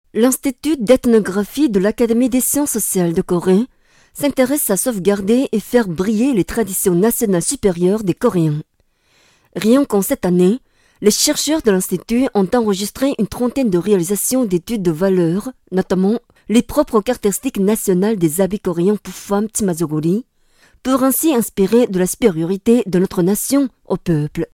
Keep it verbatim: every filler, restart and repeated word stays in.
L'Institut d'ethnographie de l'Académie des sciences sociales de Corée s'intéresse à sauvegarder et faire briller les traditions nationales supérieures des Coréens. Rien qu'en cette année, les chercheurs de l'Institut ont enregistré une trentaine de réalisations d'études de valeur, notamment les propres caractéristiques nationales des habits coréens pour femmes Tsimazogori, pour ainsi inspirer de la supériorité de notre nation au peuple.